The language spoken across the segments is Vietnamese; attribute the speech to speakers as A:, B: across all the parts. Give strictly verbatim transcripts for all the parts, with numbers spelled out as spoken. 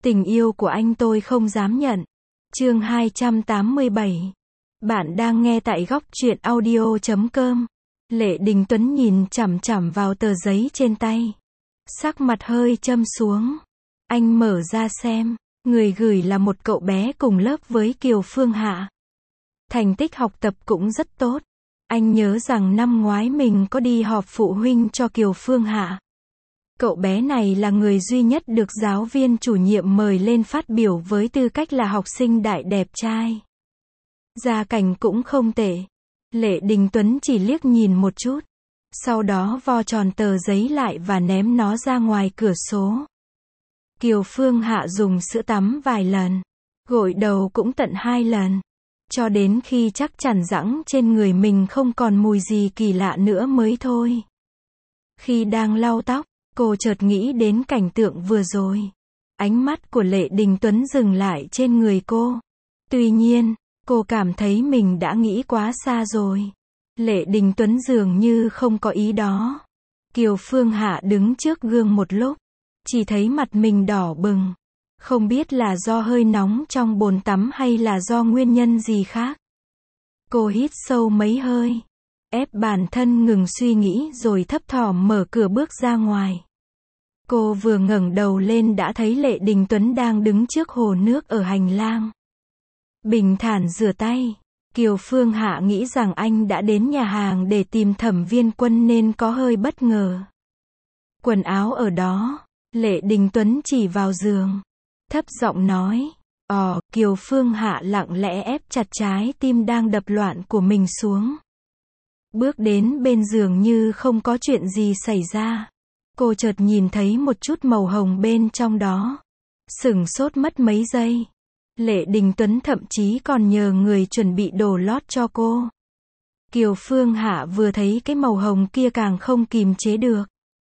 A: Tình yêu của anh tôi không dám nhận. Chương hai trăm tám mươi bảy. Bạn đang nghe tại góc truyện audio chấm com. Lệ Đình Tuấn nhìn chằm chằm vào tờ giấy trên tay. Sắc mặt hơi châm xuống. Anh mở ra xem. Người gửi là một cậu bé cùng lớp với Kiều Phương Hạ. Thành tích học tập cũng rất tốt. Anh nhớ rằng năm ngoái mình có đi họp phụ huynh cho Kiều Phương Hạ. Cậu bé này là người duy nhất được giáo viên chủ nhiệm mời lên phát biểu với tư cách là học sinh đại đẹp trai. Gia cảnh cũng không tệ. Lệ Đình Tuấn chỉ liếc nhìn một chút. Sau đó vo tròn tờ giấy lại và ném nó ra ngoài cửa sổ. Kiều Phương Hạ dùng sữa tắm vài lần. Gội đầu cũng tận hai lần. Cho đến khi chắc chắn rằng trên người mình không còn mùi gì kỳ lạ nữa mới thôi. Khi đang lau tóc, cô chợt nghĩ đến cảnh tượng vừa rồi. Ánh mắt của Lệ Đình Tuấn dừng lại trên người cô. Tuy nhiên, cô cảm thấy mình đã nghĩ quá xa rồi. Lệ Đình Tuấn dường như không có ý đó. Kiều Phương Hạ đứng trước gương một lúc. Chỉ thấy mặt mình đỏ bừng. Không biết là do hơi nóng trong bồn tắm hay là do nguyên nhân gì khác. Cô hít sâu mấy hơi. Ép bản thân ngừng suy nghĩ rồi thấp thỏm mở cửa bước ra ngoài. Cô vừa ngẩng đầu lên đã thấy Lệ Đình Tuấn đang đứng trước hồ nước ở hành lang. Bình thản rửa tay. Kiều Phương Hạ nghĩ rằng anh đã đến nhà hàng để tìm Thẩm Viên Quân nên có hơi bất ngờ. Quần áo ở đó. Lệ Đình Tuấn chỉ vào giường. Thấp giọng nói. Ồ, Kiều Phương Hạ lặng lẽ ép chặt trái tim đang đập loạn của mình xuống. Bước đến bên giường như không có chuyện gì xảy ra. Cô chợt nhìn thấy một chút màu hồng bên trong đó. Sửng sốt mất mấy giây. Lệ Đình Tuấn thậm chí còn nhờ người chuẩn bị đồ lót cho cô. Kiều Phương Hạ vừa thấy cái màu hồng kia càng không kìm chế được.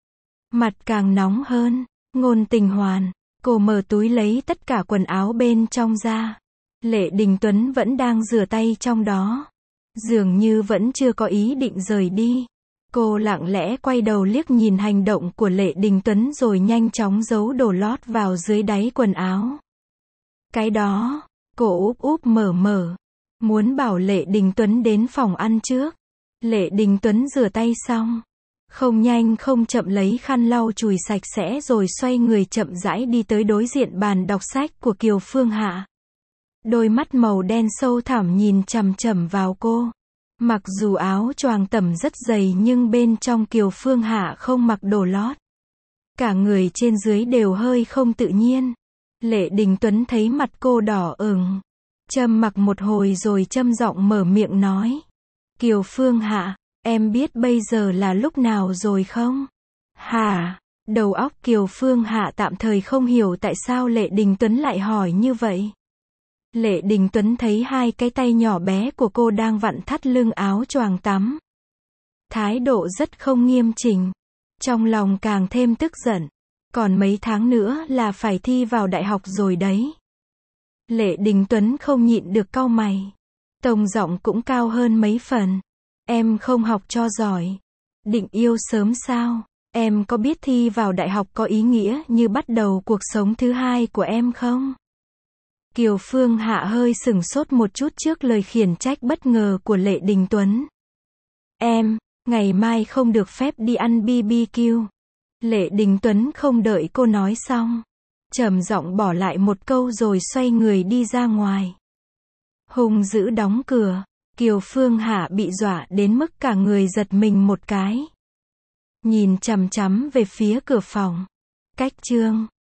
A: Mặt càng nóng hơn. Ngôn tình hoàn. Cô mở túi lấy tất cả quần áo bên trong ra. Lệ Đình Tuấn vẫn đang rửa tay trong đó. Dường như vẫn chưa có ý định rời đi. Cô lặng lẽ quay đầu liếc nhìn hành động của Lệ Đình Tuấn rồi nhanh chóng giấu đồ lót vào dưới đáy quần áo. Cái đó, cô úp úp mở mở. Muốn bảo Lệ Đình Tuấn đến phòng ăn trước. Lệ Đình Tuấn rửa tay xong. Không nhanh không chậm lấy khăn lau chùi sạch sẽ rồi xoay người chậm rãi đi tới đối diện bàn đọc sách của Kiều Phương Hạ. Đôi mắt màu đen sâu thẳm nhìn chằm chằm vào cô. Mặc dù áo choàng tẩm rất dày nhưng bên trong Kiều Phương Hạ không mặc đồ lót. Cả người trên dưới đều hơi không tự nhiên. Lệ Đình Tuấn thấy mặt cô đỏ ửng. Trầm mặc một hồi rồi trầm giọng mở miệng nói. Kiều Phương Hạ, em biết bây giờ là lúc nào rồi không? Hả? Đầu óc Kiều Phương Hạ tạm thời không hiểu tại sao Lệ Đình Tuấn lại hỏi như vậy. Lệ Đình Tuấn thấy hai cái tay nhỏ bé của cô đang vặn thắt lưng áo choàng tắm. Thái độ rất không nghiêm chỉnh. Trong lòng càng thêm tức giận. Còn mấy tháng nữa là phải thi vào đại học rồi đấy. Lệ Đình Tuấn không nhịn được cau mày. Tông giọng cũng cao hơn mấy phần. Em không học cho giỏi. Định yêu sớm sao? Em có biết thi vào đại học có ý nghĩa như bắt đầu cuộc sống thứ hai của em không? Kiều Phương Hạ hơi sửng sốt một chút trước lời khiển trách bất ngờ của Lệ Đình Tuấn. Em, ngày mai không được phép đi ăn bi bi kiu. Lệ Đình Tuấn không đợi cô nói xong. Trầm giọng bỏ lại một câu rồi xoay người đi ra ngoài. Hùng dữ đóng cửa. Kiều Phương Hạ bị dọa đến mức cả người giật mình một cái. Nhìn chằm chằm về phía cửa phòng. Cách chương